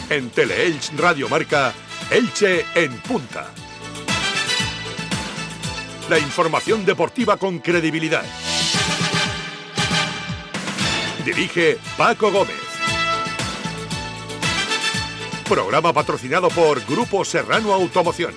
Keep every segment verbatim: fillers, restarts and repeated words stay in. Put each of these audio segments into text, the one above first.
En Teleelch Radio Marca, Elche en punta. La información deportiva con credibilidad. Dirige Paco Gómez. Programa patrocinado por Grupo Serrano Automoción.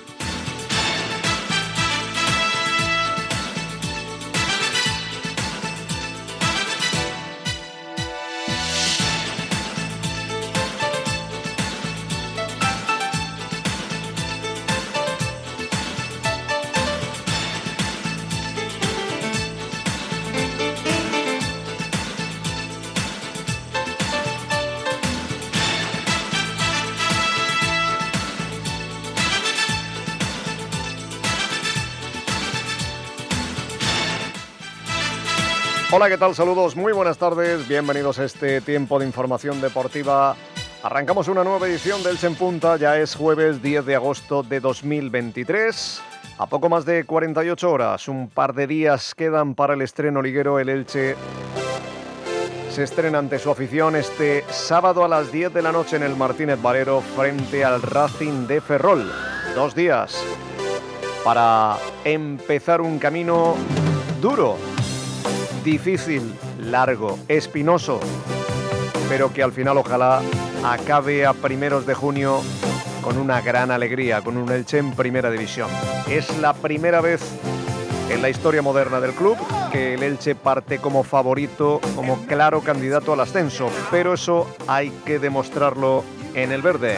Hola, ¿qué tal? Saludos, muy buenas tardes, bienvenidos a este tiempo de información deportiva. Arrancamos una nueva edición del Elche en Punta, ya es jueves diez de agosto de dos mil veintitrés. A poco más de cuarenta y ocho horas, un par de días quedan para el estreno liguero. El Elche se estrena ante su afición este sábado a las diez de la noche en el Martínez Valero frente al Racing de Ferrol. Dos días para empezar un camino duro, difícil, largo, espinoso, pero que al final ojalá acabe a primeros de junio con una gran alegría, con un Elche en primera división. Es la primera vez en la historia moderna del club que el Elche parte como favorito, como claro candidato al ascenso, pero eso hay que demostrarlo en el verde.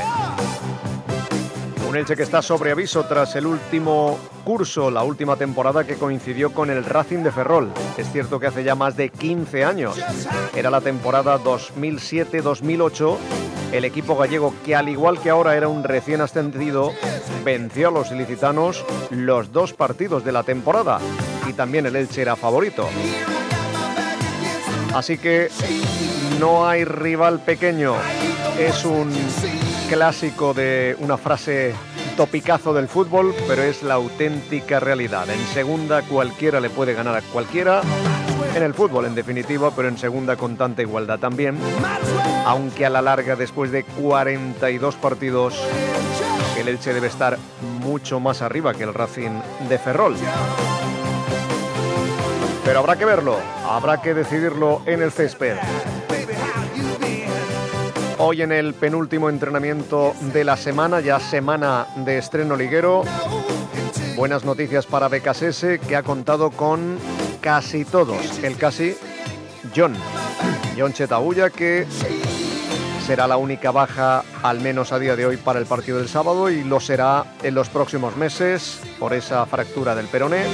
Un Elche que está sobre aviso tras el último curso, la última temporada que coincidió con el Racing de Ferrol. Es cierto que hace ya más de quince años. Era la temporada dos mil siete dos mil ocho. El equipo gallego, que al igual que ahora era un recién ascendido, venció a los ilicitanos los dos partidos de la temporada. Y también el Elche era favorito. Así que no hay rival pequeño. Es un clásico de una frase topicazo del fútbol, pero es la auténtica realidad. En segunda cualquiera le puede ganar a cualquiera, en el fútbol en definitiva, pero en segunda con tanta igualdad también, aunque a la larga, después de cuarenta y dos partidos, el Elche debe estar mucho más arriba que el Racing de Ferrol. Pero habrá que verlo, habrá que decidirlo en el césped. Hoy en el penúltimo entrenamiento de la semana, ya semana de estreno liguero. Buenas noticias para Becasese, que ha contado con casi todos. El casi, John. John Chetabulla, que será la única baja, al menos a día de hoy, para el partido del sábado, y lo será en los próximos meses por esa fractura del peroné.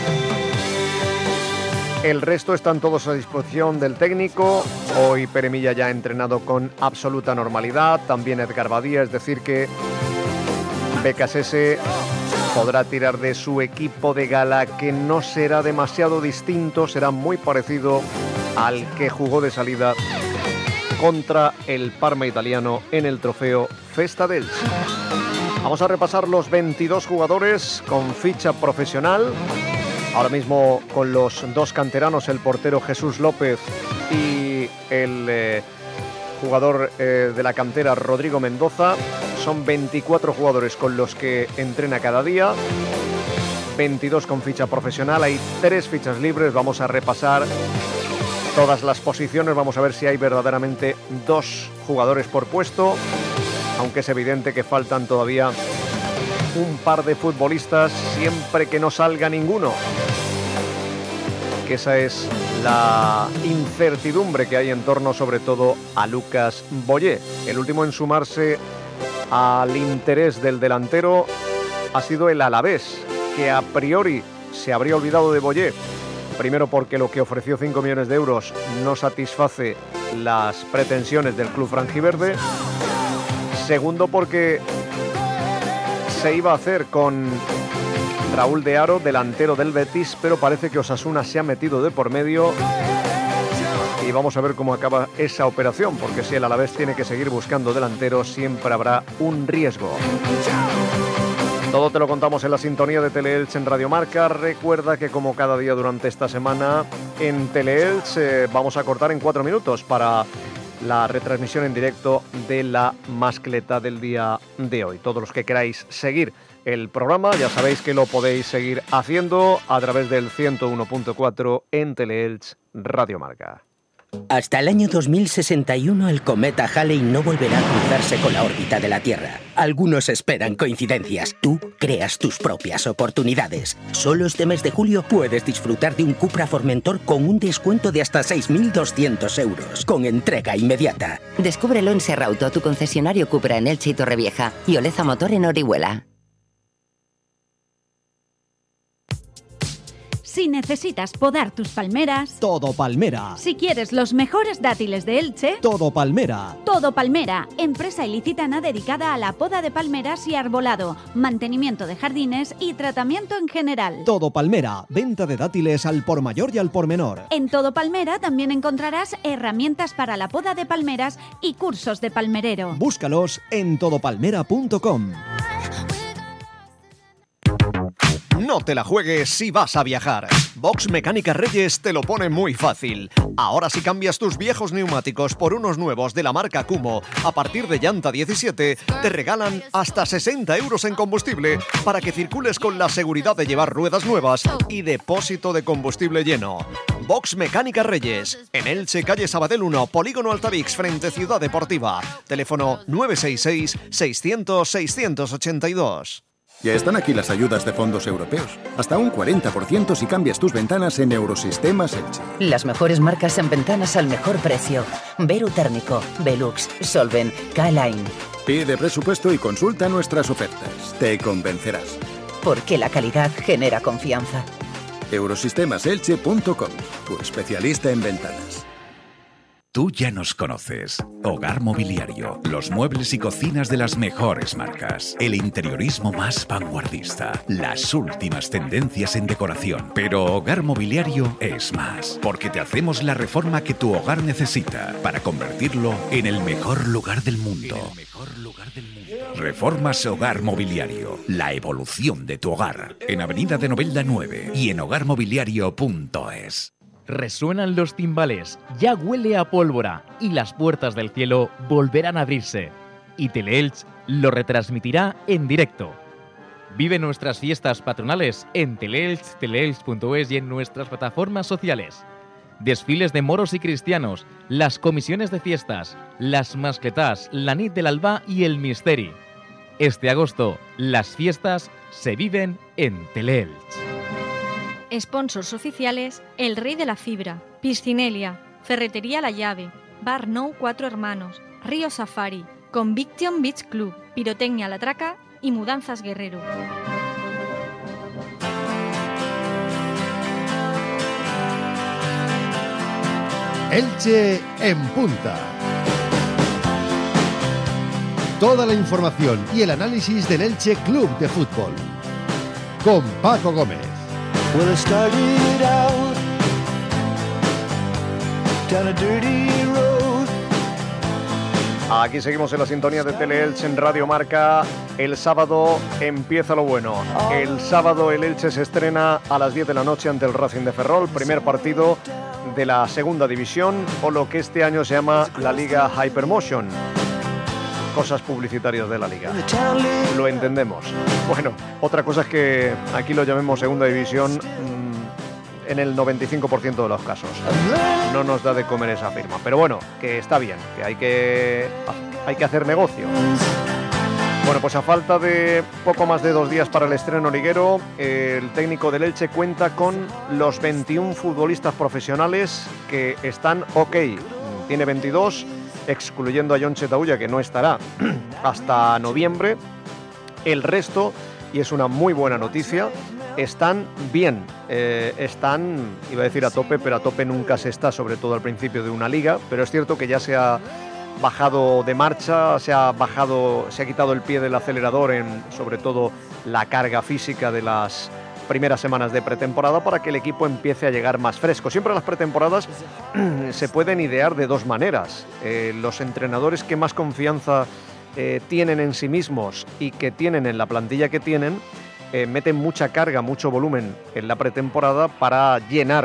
El resto están todos a disposición del técnico. Hoy Pere Milla ya ha entrenado con absoluta normalidad, también Edgar Badía, es decir que Becasese podrá tirar de su equipo de gala, que no será demasiado distinto, será muy parecido al que jugó de salida contra el Parma italiano en el trofeo Festa del Elche. Vamos a repasar los veintidós jugadores con ficha profesional. Ahora mismo con los dos canteranos, el portero Jesús López y el eh, jugador eh, de la cantera Rodrigo Mendoza. Son veinticuatro jugadores con los que entrena cada día, veintidós con ficha profesional, hay tres fichas libres. Vamos a repasar todas las posiciones, vamos a ver si hay verdaderamente dos jugadores por puesto, aunque es evidente que faltan todavía un par de futbolistas, siempre que no salga ninguno, que esa es la incertidumbre que hay en torno sobre todo a Lucas Boyé. El último en sumarse al interés del delantero ha sido el Alavés, que a priori se habría olvidado de Boyé, primero porque lo que ofreció cinco millones de euros no satisface las pretensiones del club franjiverde, segundo porque se iba a hacer con Raúl de Haro, delantero del Betis, pero parece que Osasuna se ha metido de por medio y vamos a ver cómo acaba esa operación, porque si el Alavés tiene que seguir buscando delanteros, siempre habrá un riesgo. Todo te lo contamos en la sintonía de Teleelch en Radio Marca. Recuerda que como cada día durante esta semana en Teleelch eh, vamos a cortar en cuatro minutos para la retransmisión en directo de la mascleta del día de hoy. Todos los que queráis seguir el programa, ya sabéis que lo podéis seguir haciendo a través del ciento uno punto cuatro en Teleelch Radio Marca. Hasta el año dos mil sesenta y uno el cometa Halley no volverá a cruzarse con la órbita de la Tierra. Algunos esperan coincidencias. Tú creas tus propias oportunidades. Solo este mes de julio puedes disfrutar de un Cupra Formentor con un descuento de hasta seis mil doscientos euros, con entrega inmediata. Descúbrelo en Serrauto, tu concesionario Cupra en Elche y Torrevieja, y Oleza Motor en Orihuela. Si necesitas podar tus palmeras, Todo Palmera. si quieres los mejores dátiles de Elche, Todo Palmera. Todo Palmera, empresa ilicitana dedicada a la poda de palmeras y arbolado, mantenimiento de jardines y tratamiento en general. Todo Palmera. Venta de dátiles al por mayor y al por menor. En Todo Palmera también encontrarás herramientas para la poda de palmeras y cursos de palmerero. Búscalos en todo palmera punto com. No te la juegues si vas a viajar. Box Mecánica Reyes te lo pone muy fácil. Ahora si cambias tus viejos neumáticos por unos nuevos de la marca Kumo, a partir de llanta diecisiete, te regalan hasta sesenta euros en combustible para que circules con la seguridad de llevar ruedas nuevas y depósito de combustible lleno. Box Mecánica Reyes, en Elche, calle Sabadell uno, Polígono Altavix, frente Ciudad Deportiva. Teléfono nueve seis seis, seiscientos, seiscientos ochenta y dos. Ya están aquí las ayudas de fondos europeos. Hasta un cuarenta por ciento si cambias tus ventanas en Eurosistemas Elche. Las mejores marcas en ventanas al mejor precio. Veru Térmico, Velux, Solven, K-Line. Pide presupuesto y consulta nuestras ofertas. Te convencerás. Porque la calidad genera confianza. eurosistemas elche punto com, tu especialista en ventanas. Tú ya nos conoces. Hogar Mobiliario. Los muebles y cocinas de las mejores marcas. El interiorismo más vanguardista. Las últimas tendencias en decoración. Pero Hogar Mobiliario es más. Porque te hacemos la reforma que tu hogar necesita para convertirlo en el mejor lugar del mundo. En el mejor lugar del mundo. Reformas Hogar Mobiliario. La evolución de tu hogar. En Avenida de Novelda nueve y en hogar mobiliario punto es. Resuenan los timbales, ya huele a pólvora y las puertas del cielo volverán a abrirse. Y Teleelch lo retransmitirá en directo. Vive nuestras fiestas patronales en Teleelch, teleelch punto es y en nuestras plataformas sociales. Desfiles de moros y cristianos, las comisiones de fiestas, las mascletás, la nit del Albá y el misteri. Este agosto, las fiestas se viven en Teleelch. Sponsors oficiales: El Rey de la Fibra, Piscinelia, Ferretería La Llave, Bar Nou Cuatro Hermanos, Río Safari, Conviction Beach Club, Pirotecnia La Traca y Mudanzas Guerrero. Elche en punta. Toda la información y el análisis del Elche Club de Fútbol. Con Paco Gómez. Well, I started out down a dirty road. Aquí seguimos en la sintonía de Teleelch en Radio Marca. El sábado empieza lo bueno. El sábado el Elche se estrena a las diez de la noche ante el Racing de Ferrol, primer partido de la segunda división o lo que este año se llama la Liga Hypermotion. Cosas publicitarias de la liga. Lo entendemos. Bueno, otra cosa es que aquí lo llamemos segunda división mmm, en el noventa y cinco por ciento de los casos. No nos da de comer esa firma. Pero bueno, que está bien, que hay que, hay que hacer negocio. Bueno, pues a falta de poco más de dos días para el estreno liguero, el técnico del Elche cuenta con los veintiún futbolistas profesionales que están ok. Tiene veintidós, excluyendo a Jon Chetauya, que no estará hasta noviembre. El resto, y es una muy buena noticia, están bien. Eh, están, iba a decir a tope, pero a tope nunca se está, sobre todo al principio de una liga. Pero es cierto que ya se ha bajado de marcha, se ha bajado, se ha quitado el pie del acelerador en, sobre todo, la carga física de las primeras semanas de pretemporada para que el equipo empiece a llegar más fresco. Siempre las pretemporadas se pueden idear de dos maneras. Eh, los entrenadores que más confianza eh, tienen en sí mismos y que tienen en la plantilla que tienen, eh, meten mucha carga, mucho volumen en la pretemporada para llenar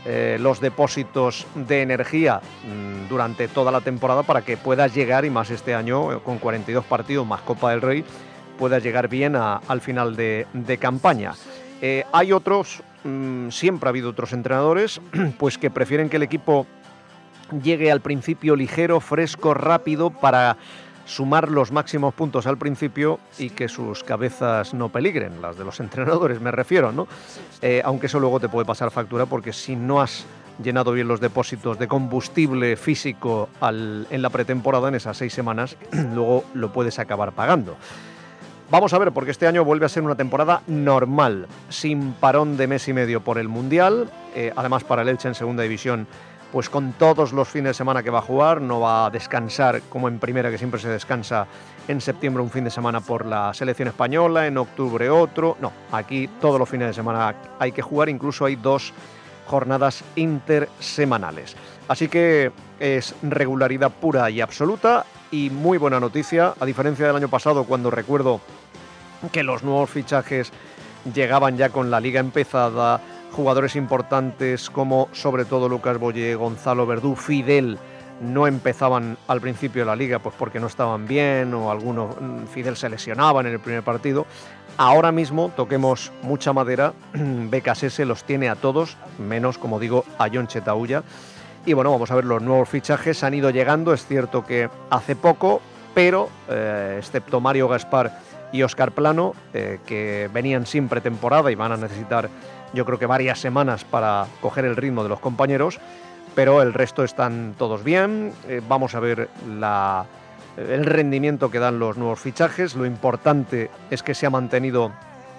eh, los depósitos de energía mmm, durante toda la temporada para que puedas llegar, y más este año con cuarenta y dos partidos más Copa del Rey, puedas llegar bien a, al final de, de campaña. Eh, hay otros, mmm, siempre ha habido otros entrenadores, pues que prefieren que el equipo llegue al principio ligero, fresco, rápido, para sumar los máximos puntos al principio y que sus cabezas no peligren, las de los entrenadores me refiero, ¿no? Eh, aunque eso luego te puede pasar factura, porque si no has llenado bien los depósitos de combustible físico al, en la pretemporada, en esas seis semanas, luego lo puedes acabar pagando. Vamos a ver, porque este año vuelve a ser una temporada normal, sin parón de mes y medio por el Mundial, eh, además para el Elche en segunda división, pues con todos los fines de semana que va a jugar, no va a descansar como en primera, que siempre se descansa en septiembre un fin de semana por la selección española, en octubre otro. No, aquí todos los fines de semana hay que jugar, incluso hay dos jornadas intersemanales. Así que es regularidad pura y absoluta y muy buena noticia, a diferencia del año pasado, cuando recuerdo que los nuevos fichajes llegaban ya con la liga empezada, jugadores importantes como sobre todo Lucas Boyé, Gonzalo Verdú, Fidel, no empezaban al principio de la liga pues porque no estaban bien, o algunos, Fidel se lesionaba en el primer partido. Ahora mismo, toquemos mucha madera, Becasese los tiene a todos, menos, como digo, a Jon Chetauya. Y bueno, vamos a ver, los nuevos fichajes han ido llegando, es cierto que hace poco, pero eh, excepto Mario Gaspar y Óscar Plano, eh, que venían sin pretemporada y van a necesitar, yo creo que varias semanas para coger el ritmo de los compañeros, pero el resto están todos bien. Eh, vamos a ver la, el rendimiento que dan los nuevos fichajes. Lo importante es que se ha mantenido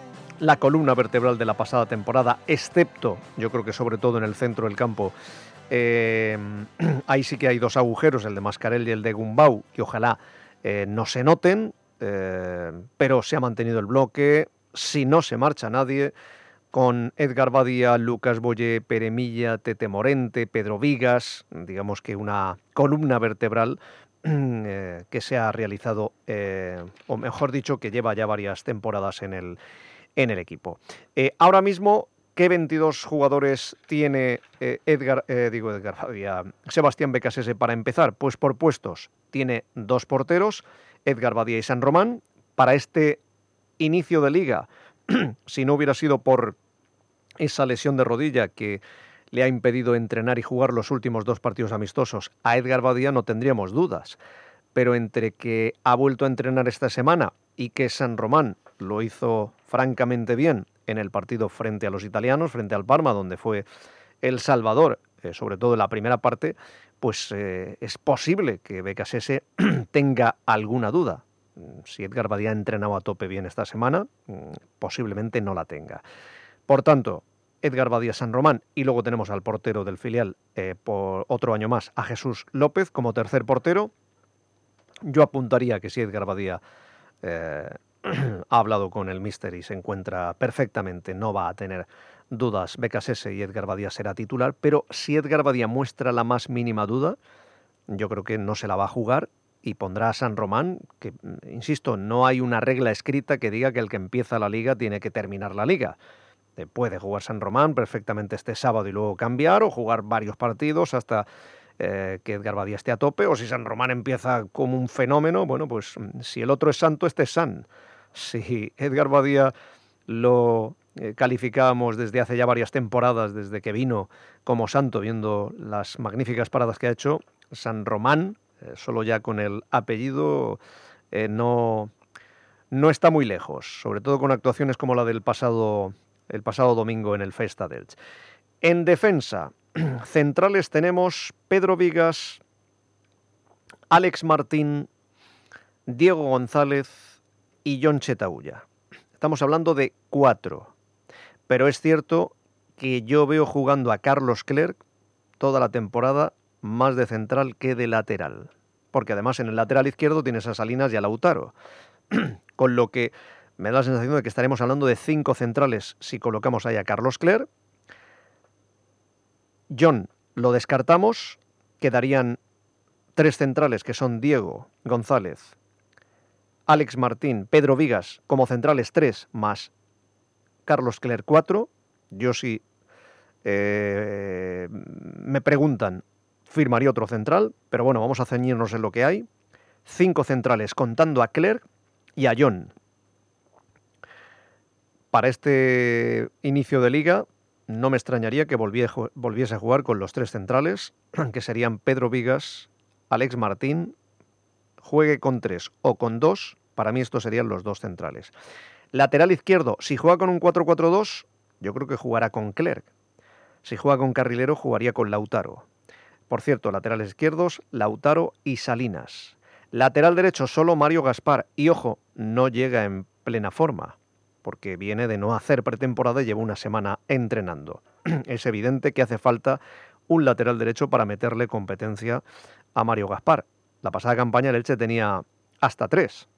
la columna vertebral de la pasada temporada, excepto, yo creo que sobre todo en el centro del campo. Eh, ahí sí que hay dos agujeros, el de Mascarell y el de Gumbau, que ojalá eh, no se noten, eh, pero se ha mantenido el bloque. Si no se marcha nadie, con Edgar Badía, Lucas Boyé, Pere Milla, Tete Morente, Pedro Vigas, digamos que una columna vertebral eh, que se ha realizado, eh, o mejor dicho, que lleva ya varias temporadas en el, en el equipo. Eh, ahora mismo, ¿qué veintidós jugadores tiene eh, Edgar, eh, digo Edgar Badía, Sebastián Becasese para empezar? Pues por puestos tiene dos porteros, Edgar Badía y San Román. Para este inicio de liga, si no hubiera sido por esa lesión de rodilla que le ha impedido entrenar y jugar los últimos dos partidos amistosos, a Edgar Badía no tendríamos dudas. Pero entre que ha vuelto a entrenar esta semana y que San Román lo hizo francamente bien en el partido frente a los italianos, frente al Parma, donde fue el salvador, eh, sobre todo en la primera parte, pues eh, es posible que Becasese tenga alguna duda. Si Edgar Badía ha entrenado a tope bien esta semana, posiblemente no la tenga. Por tanto, Edgar Badía, San Román, y luego tenemos al portero del filial, eh, por otro año más, a Jesús López como tercer portero. Yo apuntaría que si Edgar Badía eh, ha hablado con el míster y se encuentra perfectamente, no va a tener dudas, Becasese y Edgar Badía será titular, pero si Edgar Badía muestra la más mínima duda, yo creo que no se la va a jugar y pondrá a San Román, que, insisto, no hay una regla escrita que diga que el que empieza la liga tiene que terminar la liga. Eh, puede jugar San Román perfectamente este sábado y luego cambiar, o jugar varios partidos hasta eh, que Edgar Badía esté a tope, o si San Román empieza como un fenómeno, bueno, pues si el otro es santo, este es san. Si Edgar Badía lo eh, calificábamos desde hace ya varias temporadas, desde que vino como santo, viendo las magníficas paradas que ha hecho, San Román, Eh, solo ya con el apellido, eh, no, no está muy lejos, sobre todo con actuaciones como la del pasado, el pasado domingo en el Festa d'Elx. En defensa, centrales tenemos Pedro Vigas, Alex Martín, Diego González y Jon Chetauya. Estamos hablando de cuatro, pero es cierto que yo veo jugando a Carlos Clerc toda la temporada más de central que de lateral, porque además en el lateral izquierdo tienes a Salinas y a Lautaro, con lo que me da la sensación de que estaremos hablando de cinco centrales si colocamos ahí a Carlos Clerc. Jon lo descartamos, quedarían tres centrales que son Diego González, Alex Martín, Pedro Vigas como centrales tres, más Carlos Clerc cuatro. Yo sí Eh, me preguntan, firmaría otro central, pero bueno, vamos a ceñirnos en lo que hay. Cinco centrales contando a Clerc y a John. Para este inicio de liga no me extrañaría que volviese a jugar con los tres centrales, que serían Pedro Vigas, Alex Martín, juegue con tres o con dos, para mí estos serían los dos centrales. Lateral izquierdo, si juega con un cuatro cuatro dos, yo creo que jugará con Clerc. Si juega con carrilero, jugaría con Lautaro. Por cierto, laterales izquierdos, Lautaro y Salinas. Lateral derecho, solo Mario Gaspar. Y ojo, no llega en plena forma, porque viene de no hacer pretemporada y lleva una semana entrenando. Es evidente que hace falta un lateral derecho para meterle competencia a Mario Gaspar. La pasada campaña el Elche tenía hasta tres,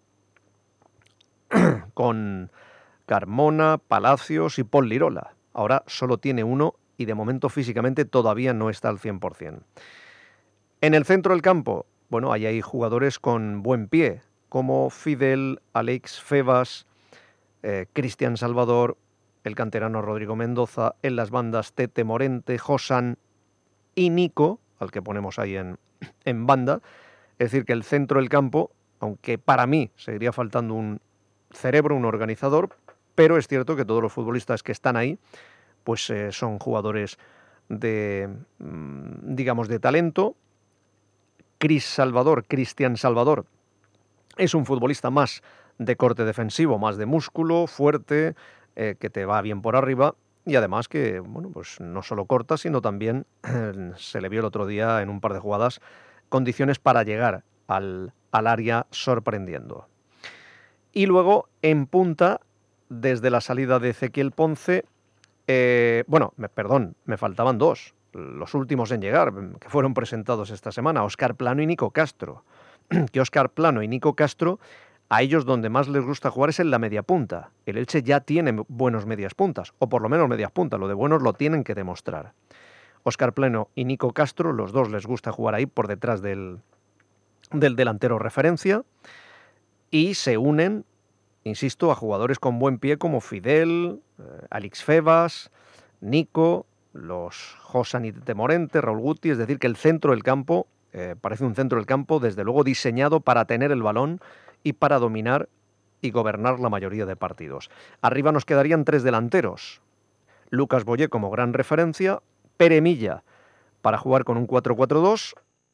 con Carmona, Palacios y Pol Lirola. Ahora solo tiene uno y de momento físicamente todavía no está al cien por ciento. En el centro del campo, bueno, ahí hay jugadores con buen pie, como Fidel, Alex Febas, eh, Cristian Salvador, el canterano Rodrigo Mendoza, en las bandas Tete Morente, Josan y Nico, al que ponemos ahí en, en banda. Es decir, que el centro del campo, aunque para mí seguiría faltando un cerebro, un organizador, pero es cierto que todos los futbolistas que están ahí pues eh, son jugadores de, digamos, de talento. Cris Salvador, Cristian Salvador, es un futbolista más de corte defensivo, más de músculo, fuerte, eh, que te va bien por arriba, y además que, bueno, pues no solo corta, sino también eh, se le vio el otro día en un par de jugadas condiciones para llegar al, al área sorprendiendo. Y luego en punta, desde la salida de Ezequiel Ponce, eh, bueno, me, perdón, me faltaban dos, los últimos en llegar, que fueron presentados esta semana, Óscar Plano y Nico Castro. Que Óscar Plano y Nico Castro, a ellos donde más les gusta jugar es en la media punta. El Elche ya tiene buenos medias puntas, o por lo menos medias puntas, lo de buenos lo tienen que demostrar. Óscar Plano y Nico Castro, los dos les gusta jugar ahí por detrás del, del delantero referencia, y se unen, insisto, a jugadores con buen pie como Fidel, eh, Alex Febas, Nico, los Josan y Tete Morente, Raúl Guti. Es decir, que el centro del campo eh, parece un centro del campo desde luego diseñado para tener el balón y para dominar y gobernar la mayoría de partidos. Arriba nos quedarían tres delanteros. Lucas Boyé como gran referencia, Pere Milla para jugar con un cuatro cuatro dos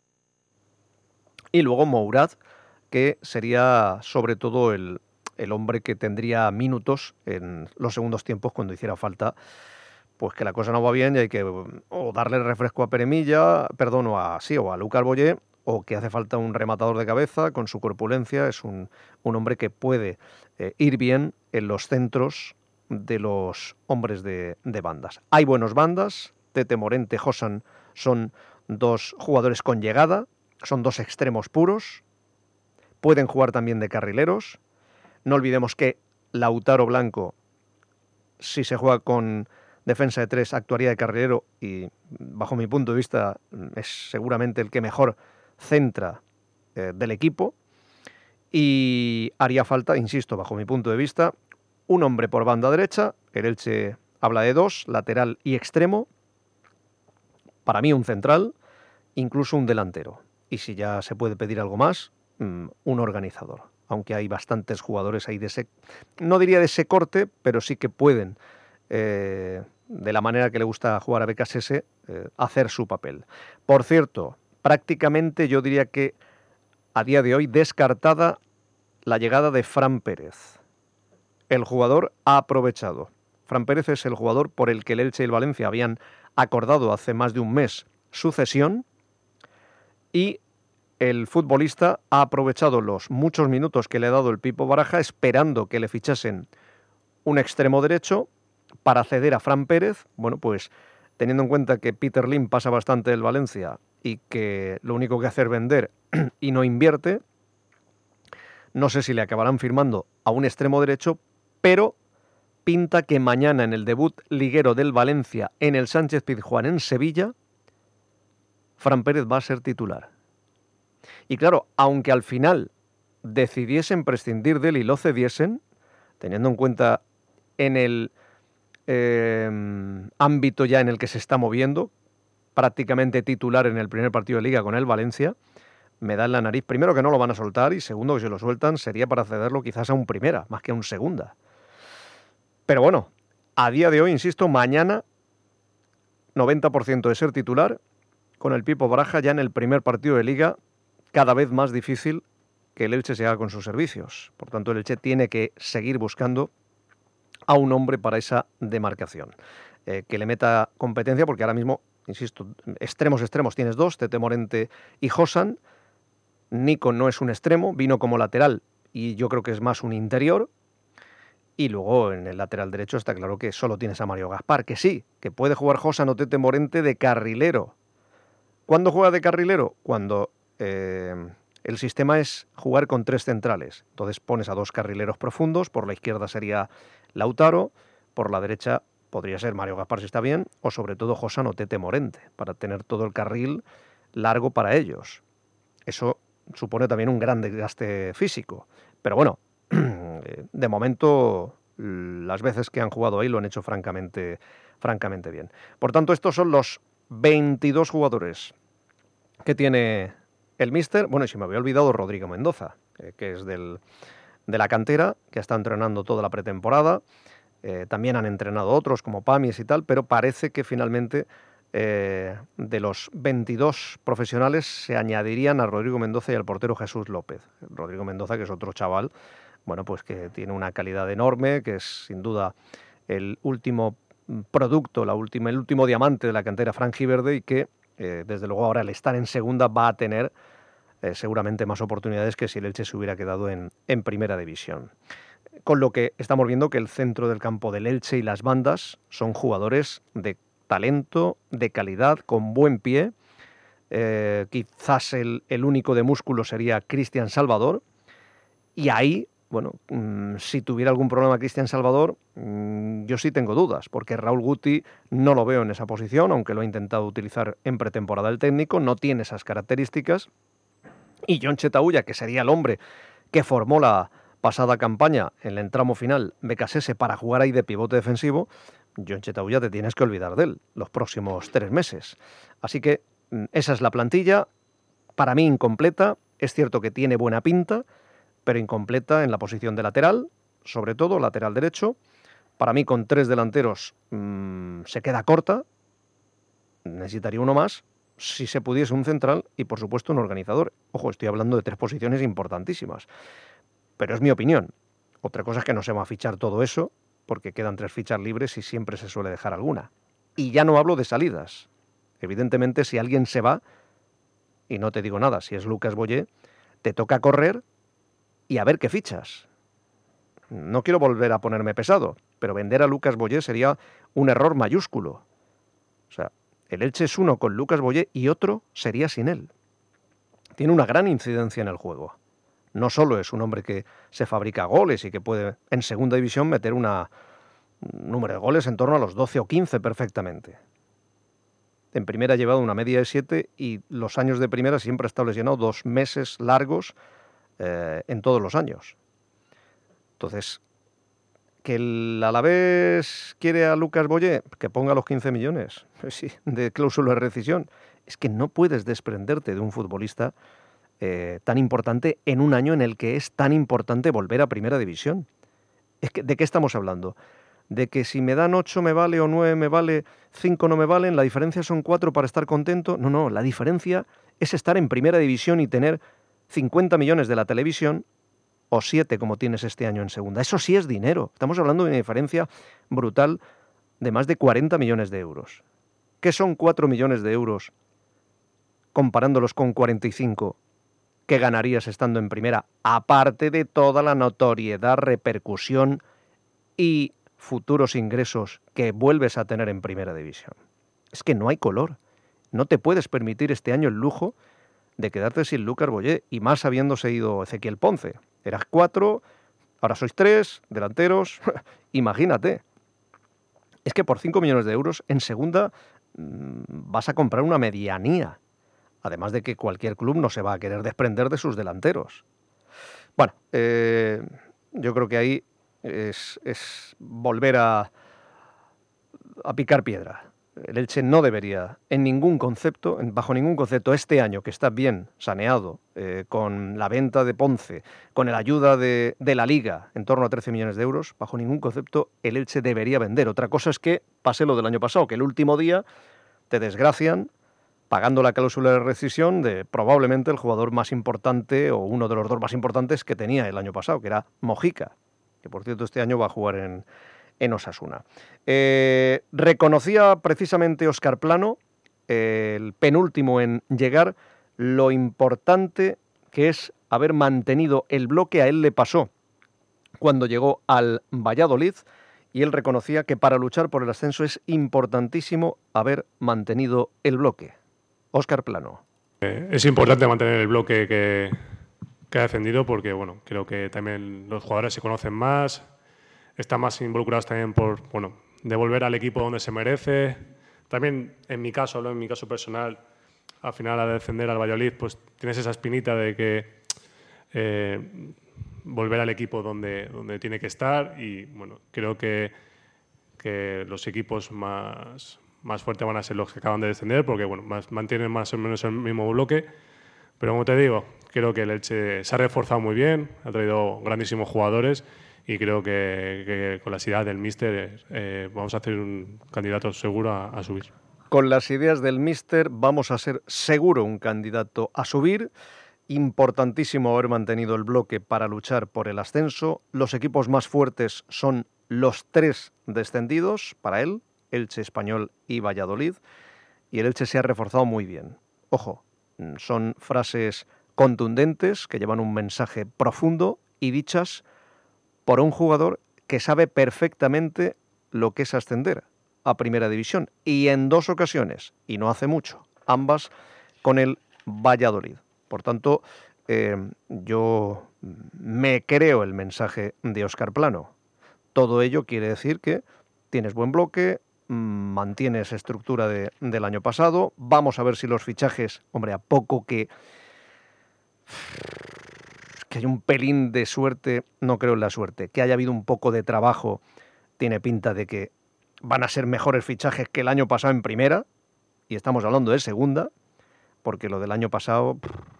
y luego Mourad, que sería sobre todo el, el hombre que tendría minutos en los segundos tiempos cuando hiciera falta, pues que la cosa no va bien y hay que o darle refresco a Pere Milla, perdón, o a, sí, o a Lucas Boyé, o que hace falta un rematador de cabeza con su corpulencia. Es un, un hombre que puede eh, ir bien en los centros de los hombres de, de bandas. Hay buenos bandas, Tete Morente, Josan son dos jugadores con llegada, son dos extremos puros, pueden jugar también de carrileros. No olvidemos que Lautaro Blanco, si se juega con defensa de tres, actuaría de carrilero y, bajo mi punto de vista, es seguramente el que mejor centra eh, del equipo. Y haría falta, insisto, bajo mi punto de vista, un hombre por banda derecha. El Elche habla de dos, lateral y extremo. Para mí un central, incluso un delantero. Y si ya se puede pedir algo más, mmm, un organizador. Aunque hay bastantes jugadores ahí de ese, no diría de ese corte, pero sí que pueden, eh, de la manera que le gusta jugar a B K S S, eh, hacer su papel. Por cierto, prácticamente yo diría que a día de hoy descartada la llegada de Fran Pérez. El jugador ha aprovechado. Fran Pérez es el jugador por el que el Elche y el Valencia habían acordado hace más de un mes su cesión, y el futbolista ha aprovechado los muchos minutos que le ha dado el Pipo Baraja esperando que le fichasen un extremo derecho para ceder a Fran Pérez. Bueno, pues teniendo en cuenta que Peter Lim pasa bastante del Valencia y que lo único que hace es vender y no invierte, no sé si le acabarán firmando a un extremo derecho, pero pinta que mañana en el debut liguero del Valencia en el Sánchez Pizjuán en Sevilla, Fran Pérez va a ser titular. Y claro, aunque al final decidiesen prescindir de él y lo cediesen, teniendo en cuenta en el eh, ámbito ya en el que se está moviendo, prácticamente titular en el primer partido de Liga con el Valencia, me da en la nariz, primero, que no lo van a soltar, y segundo, que si lo sueltan sería para cederlo quizás a un primera, más que a un segunda. Pero bueno, a día de hoy, insisto, mañana noventa por ciento de ser titular, con el Pipo Baraja ya en el primer partido de Liga, cada vez más difícil que el Elche se haga con sus servicios. Por tanto, el Elche tiene que seguir buscando a un hombre para esa demarcación, eh, que le meta competencia, porque ahora mismo, insisto, extremos extremos tienes dos, Tete Morente y Josan. Nico no es un extremo, vino como lateral y yo creo que es más un interior. Y luego en el lateral derecho está claro que solo tienes a Mario Gaspar, que sí, que puede jugar Josan o Tete Morente de carrilero. ¿Cuándo juega de carrilero? Cuando eh, el sistema es jugar con tres centrales. Entonces pones a dos carrileros profundos, por la izquierda sería Lautaro, por la derecha podría ser Mario Gaspar si está bien, o sobre todo Josan o Tete Morente, para tener todo el carril largo para ellos. Eso supone también un gran desgaste físico. Pero bueno, de momento las veces que han jugado ahí lo han hecho francamente, francamente bien. Por tanto, estos son los veintidós jugadores que tiene el míster. Bueno, y si me había olvidado Rodrigo Mendoza, eh, que es del, de la cantera, que está entrenando toda la pretemporada. Eh, también han entrenado otros como Pamies y tal, pero parece que finalmente eh, de los veintidós profesionales se añadirían a Rodrigo Mendoza y al portero Jesús López. Rodrigo Mendoza, que es otro chaval, bueno, pues que tiene una calidad enorme, que es sin duda el último producto, la última, el último diamante de la cantera franjiverde, y que eh, desde luego ahora al estar en segunda va a tener eh, seguramente más oportunidades que si el Elche se hubiera quedado en, en primera división. Con lo que estamos viendo que el centro del campo del Elche y las bandas son jugadores de talento, de calidad, con buen pie. Eh, quizás el, el único de músculo sería Cristian Salvador. Y ahí, bueno, mmm, si tuviera algún problema Cristian Salvador, mmm, yo sí tengo dudas, porque Raúl Guti no lo veo en esa posición, aunque lo ha intentado utilizar en pretemporada el técnico, no tiene esas características. Y Jon Chetauya, que sería el hombre que formó la pasada campaña en el tramo final Becasese para jugar ahí de pivote defensivo, Jon Chetauya te tienes que olvidar de él los próximos tres meses. Así que esa es la plantilla, para mí incompleta. Es cierto que tiene buena pinta, pero incompleta en la posición de lateral, sobre todo lateral derecho. Para mí con tres delanteros mmm, se queda corta, necesitaría uno más, si se pudiese un central y por supuesto un organizador. Ojo, estoy hablando de tres posiciones importantísimas. Pero es mi opinión. Otra cosa es que no se va a fichar todo eso, porque quedan tres fichas libres y siempre se suele dejar alguna. Y ya no hablo de salidas. Evidentemente, si alguien se va, y no te digo nada, si es Lucas Boyé, te toca correr y a ver qué fichas. No quiero volver a ponerme pesado, pero vender a Lucas Boyé sería un error mayúsculo. O sea, el Elche es uno con Lucas Boyé y otro sería sin él. Tiene una gran incidencia en el juego. No solo es un hombre que se fabrica goles y que puede en segunda división meter una, un número de goles en torno a los doce o quince perfectamente. En primera ha llevado una media de siete y los años de primera siempre ha estado lesionado dos meses largos eh, en todos los años. Entonces, ¿que el Alavés quiere a Lucas Boyé? Que ponga los quince millones sí, de cláusula de rescisión. Es que no puedes desprenderte de un futbolista Eh, tan importante en un año en el que es tan importante volver a primera división. Es que, ¿de qué estamos hablando? ¿De que si me dan ocho me vale o nueve me vale, cinco no me valen, la diferencia son cuatro para estar contento? No, no, la diferencia es estar en primera división y tener cincuenta millones de la televisión o siete como tienes este año en segunda. Eso sí es dinero. Estamos hablando de una diferencia brutal de más de cuarenta millones de euros. ¿Qué son cuatro millones de euros comparándolos con cuarenta y cinco que ganarías estando en primera, aparte de toda la notoriedad, repercusión y futuros ingresos que vuelves a tener en primera división? Es que no hay color. No te puedes permitir este año el lujo de quedarte sin Lucas Boyé, y más habiéndose ido Ezequiel Ponce. Eras cuatro, ahora sois tres delanteros. Imagínate. Es que por cinco millones de euros en segunda mmm, vas a comprar una medianía. Además de que cualquier club no se va a querer desprender de sus delanteros. Bueno, eh, yo creo que ahí es, es volver a, a picar piedra. El Elche no debería, en ningún concepto, bajo ningún concepto, este año que está bien saneado, eh, con la venta de Ponce, con la ayuda de, de la Liga, en torno a trece millones de euros, bajo ningún concepto el Elche debería vender. Otra cosa es que pase lo del año pasado, que el último día te desgracian pagando la cláusula de rescisión de probablemente el jugador más importante o uno de los dos más importantes que tenía el año pasado, que era Mojica, que por cierto este año va a jugar en... en Osasuna. Eh, reconocía precisamente Óscar Plano, eh, el penúltimo en llegar, lo importante que es haber mantenido el bloque. A él le pasó cuando llegó al Valladolid y él reconocía que para luchar por el ascenso es importantísimo haber mantenido el bloque. Óscar Plano. Eh, es importante mantener el bloque que, que ha defendido porque bueno, creo que también los jugadores se conocen más, están más involucrados también por bueno, devolver al equipo donde se merece. También, en mi caso, ¿no? en mi caso personal, al final al defender al Valladolid, pues tienes esa espinita de que eh, volver al equipo donde, donde tiene que estar y bueno, creo que, que los equipos más, más fuertes van a ser los que acaban de descender porque bueno, más, mantienen más o menos el mismo bloque. Pero como te digo, creo que el Elche se ha reforzado muy bien, ha traído grandísimos jugadores. Y creo que, que con las ideas del míster eh, vamos a hacer un candidato seguro a, a subir. Con las ideas del míster vamos a ser seguro un candidato a subir. Importantísimo haber mantenido el bloque para luchar por el ascenso. Los equipos más fuertes son los tres descendidos para él, Elche, Español y Valladolid. Y el Elche se ha reforzado muy bien. Ojo, son frases contundentes que llevan un mensaje profundo y dichas por un jugador que sabe perfectamente lo que es ascender a Primera División, y en dos ocasiones, y no hace mucho, ambas con el Valladolid. Por tanto, eh, yo me creo el mensaje de Óscar Plano. Todo ello quiere decir que tienes buen bloque, mantienes estructura de, del año pasado, vamos a ver si los fichajes, hombre, a poco que... que hay un pelín de suerte, no creo en la suerte, que haya habido un poco de trabajo, tiene pinta de que van a ser mejores fichajes que el año pasado en primera, y estamos hablando de segunda, porque lo del año pasado,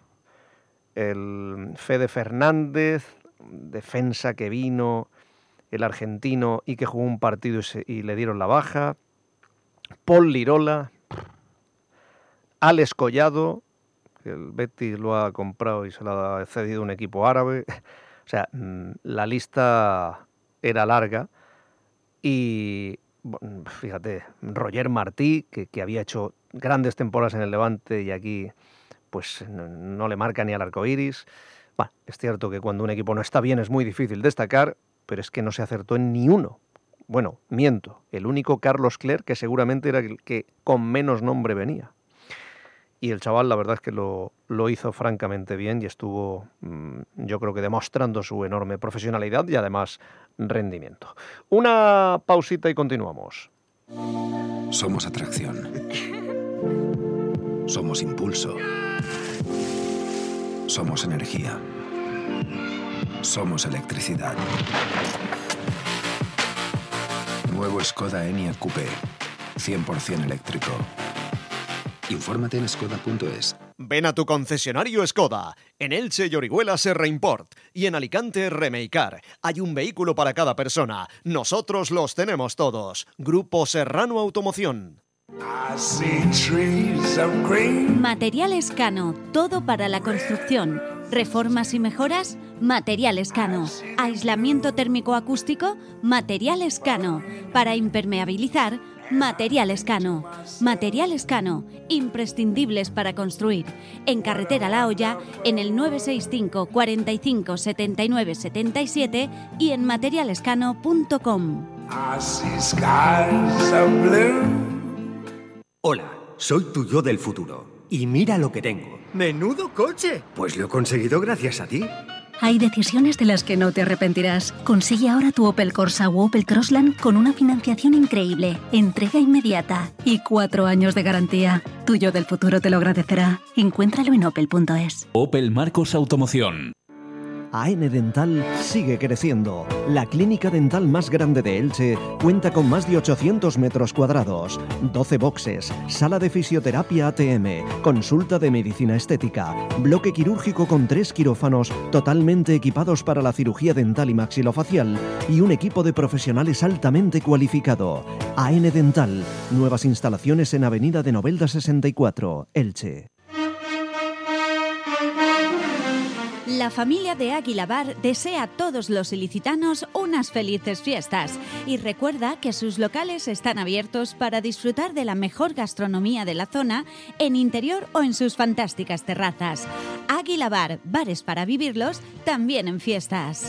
el Fede Fernández, defensa que vino, el argentino y que jugó un partido y, se, y le dieron la baja, Paul Lirola, Alex Collado, el Betis lo ha comprado y se lo ha cedido un equipo árabe. O sea, la lista era larga y, fíjate, Roger Martí, que, que había hecho grandes temporadas en el Levante y aquí pues no, no le marca ni al arco iris. Bueno, es cierto que cuando un equipo no está bien es muy difícil destacar, pero es que no se acertó en ni uno. Bueno, miento, el único Carlos Clerc, que seguramente era el que con menos nombre venía. Y el chaval, la verdad es que lo, lo hizo francamente bien y estuvo, yo creo que demostrando su enorme profesionalidad y además rendimiento. Una pausita y continuamos. Somos atracción. Somos impulso. Somos energía. Somos electricidad. Nuevo Skoda Enyaq Coupé. cien por ciento eléctrico. Infórmate en skoda punto es. Ven a tu concesionario Skoda. En Elche y Orihuela Serra Import. Y en Alicante Remeicar. Hay un vehículo para cada persona. Nosotros los tenemos todos. Grupo Serrano Automoción. Materiales Cano. Todo para la construcción. Reformas y mejoras. Materiales Cano. Aislamiento térmico acústico. Materiales Cano. Para impermeabilizar. Materiales Cano. Materiales Cano, imprescindibles para construir. En Carretera La Hoya, en el nueve seis cinco, cuarenta y cinco, setenta y nueve, setenta y siete y en materialescano punto com. Hola, soy tu yo del futuro. Y mira lo que tengo. ¡Menudo coche! Pues lo he conseguido gracias a ti. Hay decisiones de las que no te arrepentirás. Consigue ahora tu Opel Corsa o Opel Crossland con una financiación increíble, entrega inmediata y cuatro años de garantía. Tuyo del futuro te lo agradecerá. Encuéntralo en opel punto es. Opel Marcos Automoción. A N Dental sigue creciendo. La clínica dental más grande de Elche cuenta con más de ochocientos metros cuadrados, doce boxes, sala de fisioterapia A T M, consulta de medicina estética, bloque quirúrgico con tres quirófanos totalmente equipados para la cirugía dental y maxilofacial y un equipo de profesionales altamente cualificado. A N Dental, nuevas instalaciones en Avenida de Novelda sesenta y cuatro, Elche. La familia de Águila Bar desea a todos los ilicitanos unas felices fiestas y recuerda que sus locales están abiertos para disfrutar de la mejor gastronomía de la zona en interior o en sus fantásticas terrazas. Águila Bar, bares para vivirlos, también en fiestas.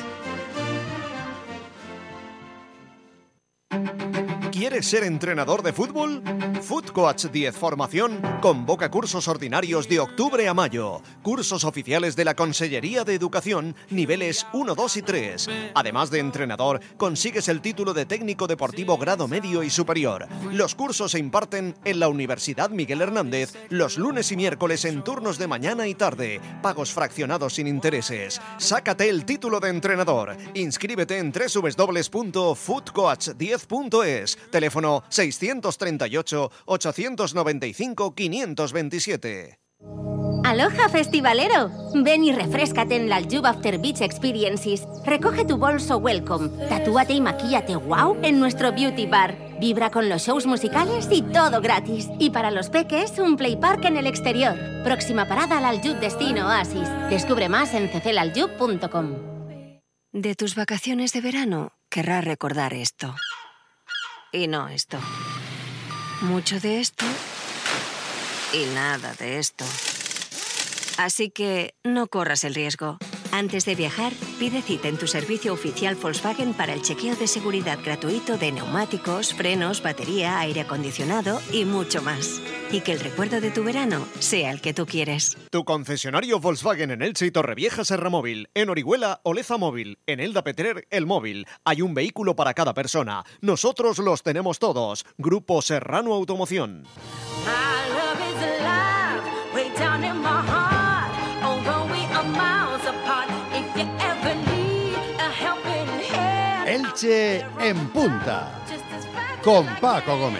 ¿Quieres ser entrenador de fútbol? Foot Coach diez Formación convoca cursos ordinarios de octubre a mayo. Cursos oficiales de la Consellería de Educación, niveles uno, dos y tres. Además de entrenador, consigues el título de técnico deportivo grado medio y superior. Los cursos se imparten en la Universidad Miguel Hernández los lunes y miércoles en turnos de mañana y tarde. Pagos fraccionados sin intereses. Sácate el título de entrenador. Inscríbete en doble u doble u doble u punto foot coach diez punto es. Teléfono seiscientos treinta y ocho, ochocientos noventa y cinco, quinientos veintisiete. ¡Aloha, festivalero! Ven y refréscate en la Aljub After Beach Experiences. Recoge tu bolso Welcome, tatúate y maquíllate wow en nuestro Beauty Bar. Vibra con los shows musicales y todo gratis. Y para los peques, un play park en el exterior. Próxima parada al Aljub Destino Oasis. Descubre más en c c l aljub punto com. De tus vacaciones de verano, querrás recordar esto. Y no esto. Mucho de esto y nada de esto. Así que no corras el riesgo. Antes de viajar, pide cita en tu servicio oficial Volkswagen para el chequeo de seguridad gratuito de neumáticos, frenos, batería, aire acondicionado y mucho más. Y que el recuerdo de tu verano sea el que tú quieres. Tu concesionario Volkswagen en Elche y Torrevieja Serra Móvil. En Orihuela, Oleza Móvil. En Elda Petrer, El Móvil. Hay un vehículo para cada persona. Nosotros los tenemos todos. Grupo Serrano Automoción. Elche en punta, con Paco Gómez.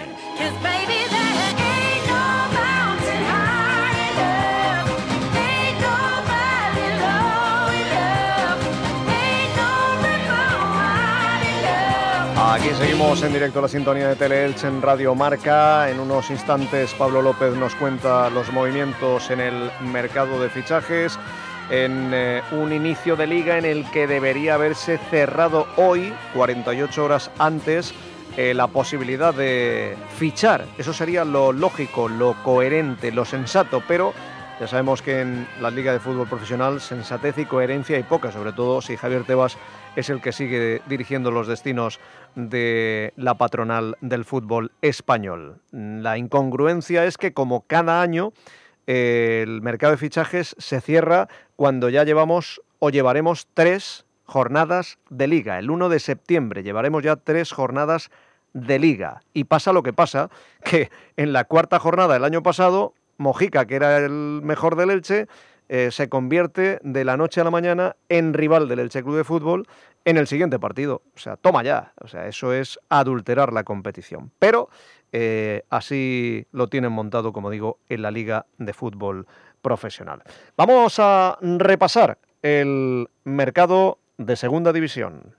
Aquí seguimos en directo a la sintonía de Teleelch en Radio Marca. En unos instantes Pablo López nos cuenta los movimientos en el mercado de fichajes, en eh, un inicio de liga en el que debería haberse cerrado hoy, cuarenta y ocho horas antes, eh, la posibilidad de fichar. Eso sería lo lógico, lo coherente, lo sensato, pero ya sabemos que en la Liga de Fútbol Profesional sensatez y coherencia hay poca, sobre todo si Javier Tebas es el que sigue dirigiendo los destinos de la patronal del fútbol español. La incongruencia es que, como cada año, eh, el mercado de fichajes se cierra cuando ya llevamos o llevaremos tres jornadas de liga. El uno de septiembre llevaremos ya tres jornadas de liga. Y pasa lo que pasa, que en la cuarta jornada del año pasado, Mojica, que era el mejor del Elche, eh, se convierte de la noche a la mañana en rival del Elche Club de Fútbol en el siguiente partido. O sea, toma ya. O sea, eso es adulterar la competición. Pero eh, así lo tienen montado, como digo, en la Liga de Fútbol Profesional. Vamos a repasar el mercado de Segunda División.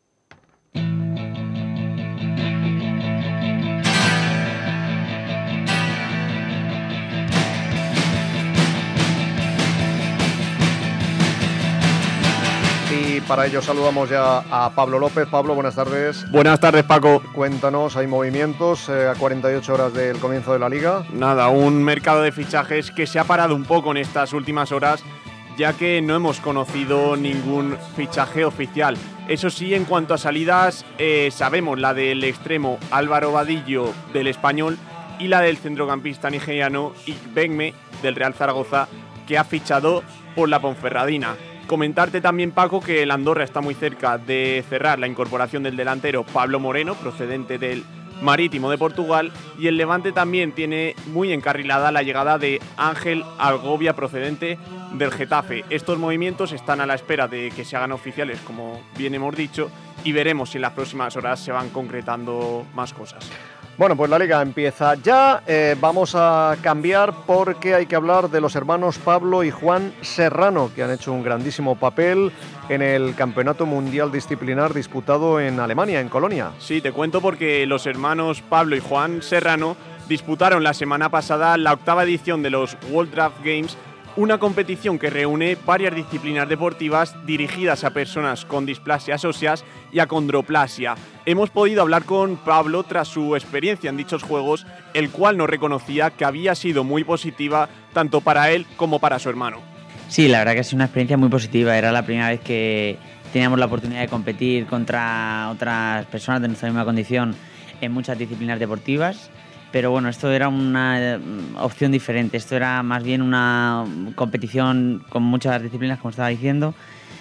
Y para ello saludamos ya a Pablo López. Pablo, buenas tardes. Buenas tardes, Paco. Cuéntanos, ¿hay movimientos eh, a cuarenta y ocho horas del comienzo de la Liga? Nada, un mercado de fichajes que se ha parado un poco en estas últimas horas, ya que no hemos conocido ningún fichaje oficial. Eso sí, en cuanto a salidas, eh, sabemos la del extremo Álvaro Vadillo del Español y la del centrocampista nigeriano Ikpeme del Real Zaragoza, que ha fichado por la Ponferradina. Comentarte también, Paco, que el Andorra está muy cerca de cerrar la incorporación del delantero Pablo Moreno, procedente del Marítimo de Portugal, y el Levante también tiene muy encarrilada la llegada de Ángel Algovia procedente del Getafe. Estos movimientos están a la espera de que se hagan oficiales, como bien hemos dicho, y veremos si en las próximas horas se van concretando más cosas. Bueno, pues la liga empieza ya. Eh, vamos a cambiar porque hay que hablar de los hermanos Pablo y Juan Serrano, que han hecho un grandísimo papel en el Campeonato Mundial Disciplinar disputado en Alemania, en Colonia. Sí, te cuento porque los hermanos Pablo y Juan Serrano disputaron la semana pasada la octava edición de los World Draft Games, una competición que reúne varias disciplinas deportivas dirigidas a personas con displasias óseas y acondroplasia. Hemos podido hablar con Pablo tras su experiencia en dichos juegos, el cual nos reconocía que había sido muy positiva tanto para él como para su hermano. Sí, la verdad que es una experiencia muy positiva. Era la primera vez que teníamos la oportunidad de competir contra otras personas de nuestra misma condición en muchas disciplinas deportivas. Pero bueno, esto era una opción diferente, esto era más bien una competición con muchas disciplinas, como estaba diciendo,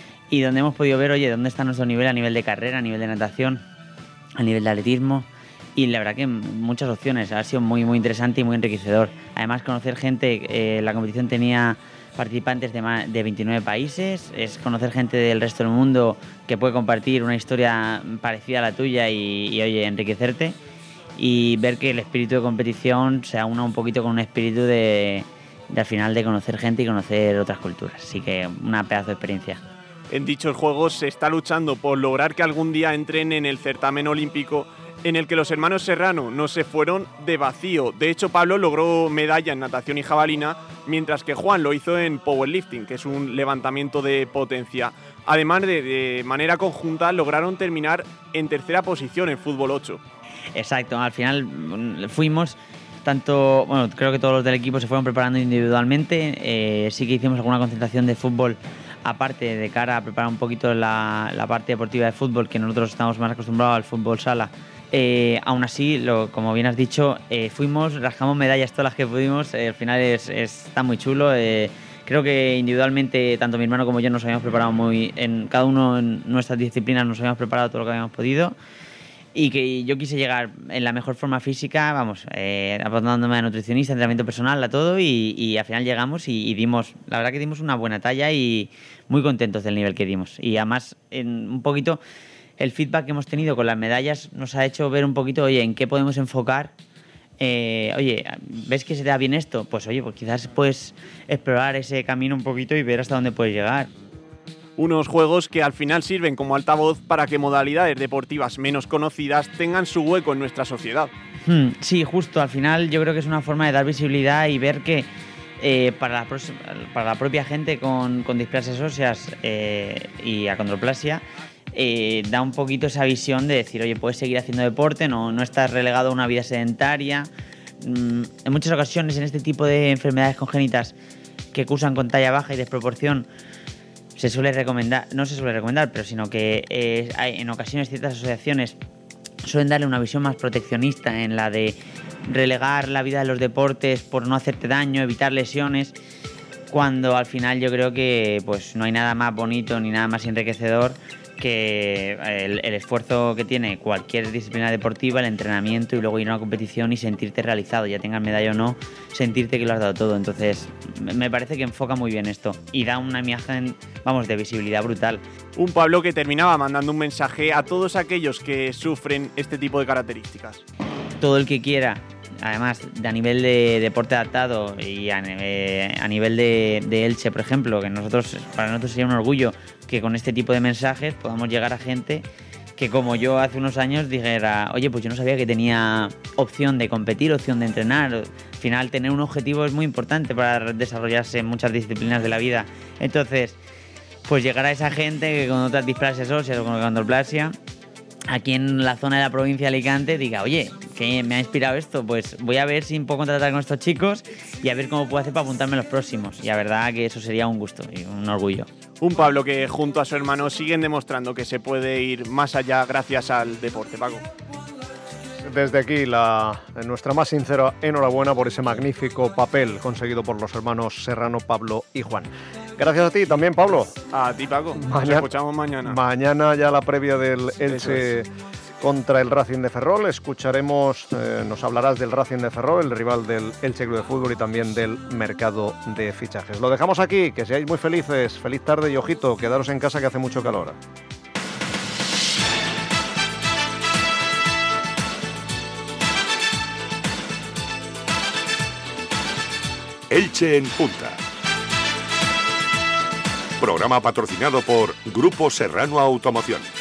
y donde hemos podido ver, oye, dónde está nuestro nivel a nivel de carrera, a nivel de natación, a nivel de atletismo, y la verdad que muchas opciones, ha sido muy muy interesante y muy enriquecedor. Además, conocer gente, eh, la competición tenía participantes de, más, de veintinueve países, es conocer gente del resto del mundo que puede compartir una historia parecida a la tuya y, y oye, enriquecerte. Y ver que el espíritu de competición se aúna un poquito con un espíritu de, de al final de conocer gente y conocer otras culturas. Así que una pedazo de experiencia. En dichos juegos se está luchando por lograr que algún día entren en el certamen olímpico, en el que los hermanos Serrano no se fueron de vacío. De hecho, Pablo logró medalla en natación y jabalina, mientras que Juan lo hizo en powerlifting, que es un levantamiento de potencia. Además, de, de manera conjunta lograron terminar en tercera posición en fútbol ocho. Exacto, al final fuimos tanto, bueno, creo que todos los del equipo se fueron preparando individualmente, eh, sí que hicimos alguna concentración de fútbol aparte de cara a preparar un poquito la, la parte deportiva de fútbol, que nosotros estamos más acostumbrados al fútbol sala. Eh, aún así, lo, como bien has dicho, eh, fuimos, rascamos medallas todas las que pudimos, eh, al final es, es, está muy chulo. Eh, creo que individualmente, tanto mi hermano como yo nos habíamos preparado muy, en cada uno en nuestras disciplinas nos habíamos preparado todo lo que habíamos podido. Y que yo quise llegar en la mejor forma física, vamos, eh, apuntándome a nutricionista, entrenamiento personal, a todo, y, y al final llegamos y, y dimos, la verdad que dimos una buena talla y muy contentos del nivel que dimos. Y además, en un poquito, el feedback que hemos tenido con las medallas nos ha hecho ver un poquito, oye, en qué podemos enfocar. Eh, oye, ¿ves que se te da bien esto? Pues oye, pues quizás puedes explorar ese camino un poquito y ver hasta dónde puedes llegar. Unos juegos que al final sirven como altavoz para que modalidades deportivas menos conocidas tengan su hueco en nuestra sociedad. Hmm, sí, justo, al final yo creo que es una forma de dar visibilidad y ver que eh, para, la para la propia gente con, con displasias óseas eh, y acondroplasia eh, da un poquito esa visión de decir, oye, puedes seguir haciendo deporte, no, no estás relegado a una vida sedentaria. Mm, en muchas ocasiones en este tipo de enfermedades congénitas que cursan con talla baja y desproporción, se suele recomendar, no se suele recomendar, pero sino que eh, hay, en ocasiones ciertas asociaciones suelen darle una visión más proteccionista en la de relegar la vida de los deportes por no hacerte daño, evitar lesiones, cuando al final yo creo que pues no hay nada más bonito ni nada más enriquecedor que el, el esfuerzo que tiene cualquier disciplina deportiva, el entrenamiento y luego ir a una competición y sentirte realizado, ya tengas medalla o no, sentirte que lo has dado todo. Entonces me parece que enfoca muy bien esto y da una imagen, vamos, de visibilidad brutal. Un Pablo que terminaba mandando un mensaje a todos aquellos que sufren este tipo de características. Todo el que quiera, además de a nivel de deporte adaptado y a, eh, a nivel de, de Elche, por ejemplo, que nosotros para nosotros sería un orgullo que con este tipo de mensajes podamos llegar a gente que como yo hace unos años dijera, oye, pues yo no sabía que tenía opción de competir, opción de entrenar. Al final tener un objetivo es muy importante para desarrollarse en muchas disciplinas de la vida. Entonces, pues llegar a esa gente que con otras displasias óseas o con acondroplasia, aquí en la zona de la provincia de Alicante, diga, oye, que me ha inspirado esto, pues voy a ver si puedo contratar con estos chicos y a ver cómo puedo hacer para apuntarme a los próximos. Y la verdad que eso sería un gusto y un orgullo. Un Pablo que junto a su hermano siguen demostrando que se puede ir más allá gracias al deporte, Paco. Desde aquí la, nuestra más sincera enhorabuena por ese magnífico papel conseguido por los hermanos Serrano, Pablo y Juan. Gracias a ti también, Pablo. A ti, Paco. Nos Mañana, escuchamos mañana. Mañana ya la previa del Elche contra el Racing de Ferrol. Escucharemos, eh, nos hablarás del Racing de Ferrol, el rival del Elche Club de Fútbol, y también del mercado de fichajes. Lo dejamos aquí, que seáis muy felices, feliz tarde y ojito, quedaros en casa que hace mucho calor. Elche en Punta. Programa patrocinado por Grupo Serrano Automoción.